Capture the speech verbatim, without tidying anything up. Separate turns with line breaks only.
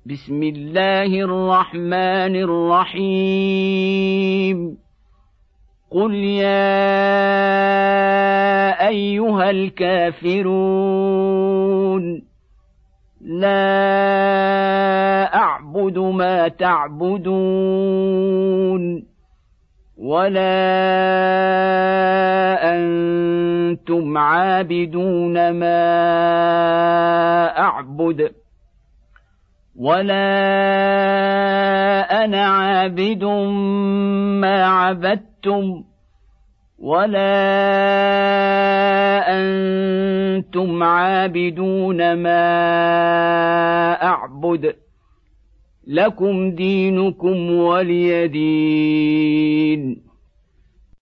بسم الله الرحمن الرحيم قل يا أيها الكافرون لا أعبد ما تعبدون ولا أنتم عابدون ما أعبد ولا أنا عابد ما عبدتم ولا أنتم عابدون ما أعبد لكم دينكم ولي دين.